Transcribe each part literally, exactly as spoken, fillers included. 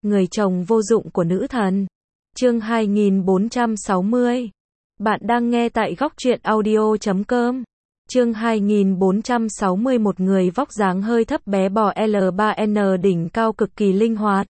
người chồng vô dụng của nữ thần. Chương hai nghìn bốn trăm sáu mươi. Bạn đang nghe tại góc truyện audio chấm com. Chương hai nghìn bốn trăm sáu mươi. Một người vóc dáng hơi thấp bé bò L ba N đỉnh cao cực kỳ linh hoạt.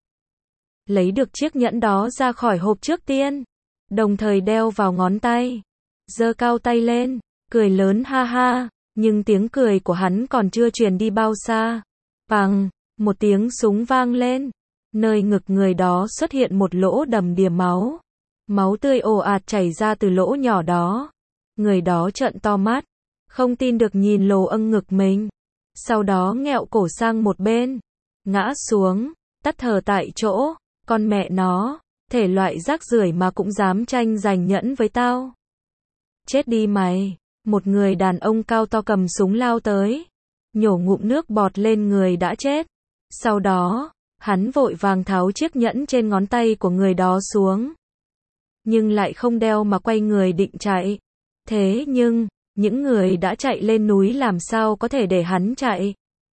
Lấy được chiếc nhẫn đó ra khỏi hộp trước tiên, đồng thời đeo vào ngón tay. Giơ cao tay lên, cười lớn ha ha, nhưng tiếng cười của hắn còn chưa truyền đi bao xa. Pằng, một tiếng súng vang lên. Nơi ngực người đó xuất hiện một lỗ đầm đìa máu. Máu tươi ồ ạt chảy ra từ lỗ nhỏ đó. Người đó trợn to mắt, không tin được nhìn lồ âng ngực mình. Sau đó nghẹo cổ sang một bên, ngã xuống, tắt thở tại chỗ. Con mẹ nó, thể loại rác rưởi mà cũng dám tranh giành nhẫn với tao. Chết đi mày. Một người đàn ông cao to cầm súng lao tới, nhổ ngụm nước bọt lên người đã chết. Sau đó, hắn vội vàng tháo chiếc nhẫn trên ngón tay của người đó xuống. Nhưng lại không đeo mà quay người định chạy. Thế nhưng, những người đã chạy lên núi làm sao có thể để hắn chạy.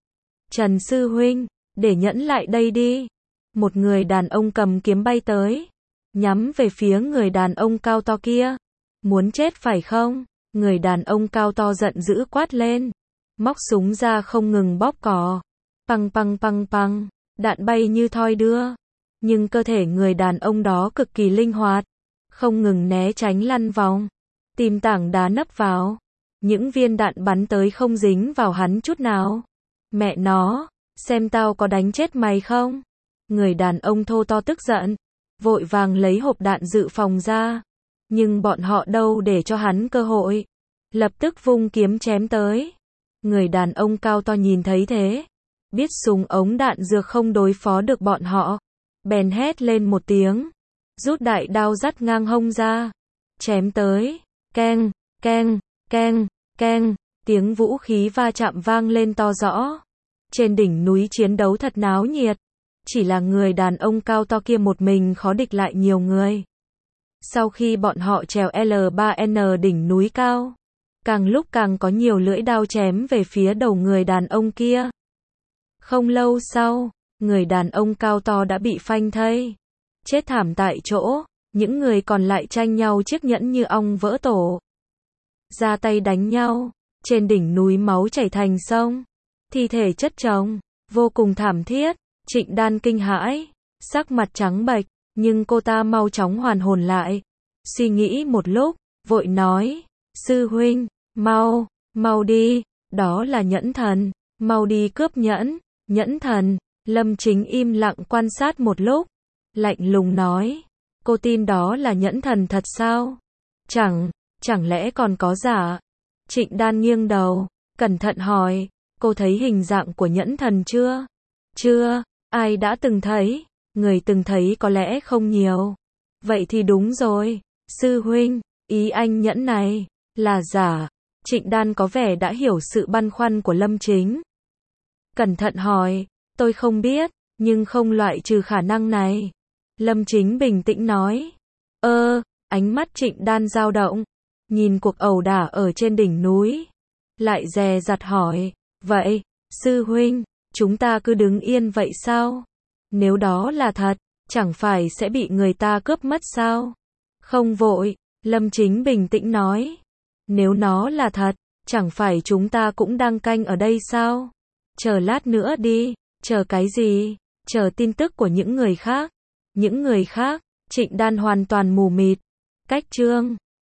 Trần sư huynh, để nhẫn lại đây đi. Một người đàn ông cầm kiếm bay tới, nhắm về phía người đàn ông cao to kia. Muốn chết phải không? Người đàn ông cao to giận dữ quát lên, móc súng ra không ngừng bóp cò. Păng păng păng păng, đạn bay như thoi đưa. Nhưng cơ thể người đàn ông đó cực kỳ linh hoạt, không ngừng né tránh lăn vòng, tìm tảng đá nấp vào. Những viên đạn bắn tới không dính vào hắn chút nào. Mẹ nó, xem tao có đánh chết mày không? Người đàn ông thô to tức giận, vội vàng lấy hộp đạn dự phòng ra. Nhưng bọn họ đâu để cho hắn cơ hội, lập tức vung kiếm chém tới. Người đàn ông cao to nhìn thấy thế, biết súng ống đạn dược không đối phó được bọn họ, bèn hét lên một tiếng, rút đại đao dắt ngang hông ra, chém tới. Keng, keng, keng, keng, tiếng vũ khí va chạm vang lên to rõ. Trên đỉnh núi chiến đấu thật náo nhiệt, chỉ là người đàn ông cao to kia một mình khó địch lại nhiều người. Sau khi bọn họ trèo L ba N đỉnh núi cao, càng lúc càng có nhiều lưỡi đao chém về phía đầu người đàn ông kia. Không lâu sau, người đàn ông cao to đã bị phanh thây, chết thảm tại chỗ. Những người còn lại tranh nhau chiếc nhẫn như ong vỡ tổ, ra tay đánh nhau. Trên đỉnh núi máu chảy thành sông, thi thể chất chồng, vô cùng thảm thiết. Trịnh Đan kinh hãi, sắc mặt trắng bệch, nhưng cô ta mau chóng hoàn hồn lại. Suy nghĩ một lúc, vội nói, sư huynh, mau, mau đi, đó là nhẫn thần, mau đi cướp nhẫn. Nhẫn thần. Lâm Chính im lặng quan sát một lúc, lạnh lùng nói, cô tin đó là nhẫn thần thật sao? Chẳng, chẳng lẽ còn có giả? Trịnh Đan nghiêng đầu, cẩn thận hỏi, cô thấy hình dạng của nhẫn thần chưa? Chưa, ai đã từng thấy? Người từng thấy có lẽ không nhiều. Vậy thì đúng rồi, sư huynh, ý anh nhẫn này là giả. Trịnh Đan có vẻ đã hiểu sự băn khoăn của Lâm Chính. Cẩn thận hỏi, tôi không biết, nhưng không loại trừ khả năng này. Lâm Chính bình tĩnh nói. Ơ, ánh mắt Trịnh Đan dao động, nhìn cuộc ẩu đả ở trên đỉnh núi, lại dè dặt hỏi, vậy, sư huynh, chúng ta cứ đứng yên vậy sao? Nếu đó là thật, chẳng phải sẽ bị người ta cướp mất sao? Không vội, Lâm Chính bình tĩnh nói. Nếu nó là thật, chẳng phải chúng ta cũng đang canh ở đây sao? Chờ lát nữa đi. Chờ cái gì? Chờ tin tức của những người khác. Những người khác? Trịnh Đan hoàn toàn mù mịt. Cách chương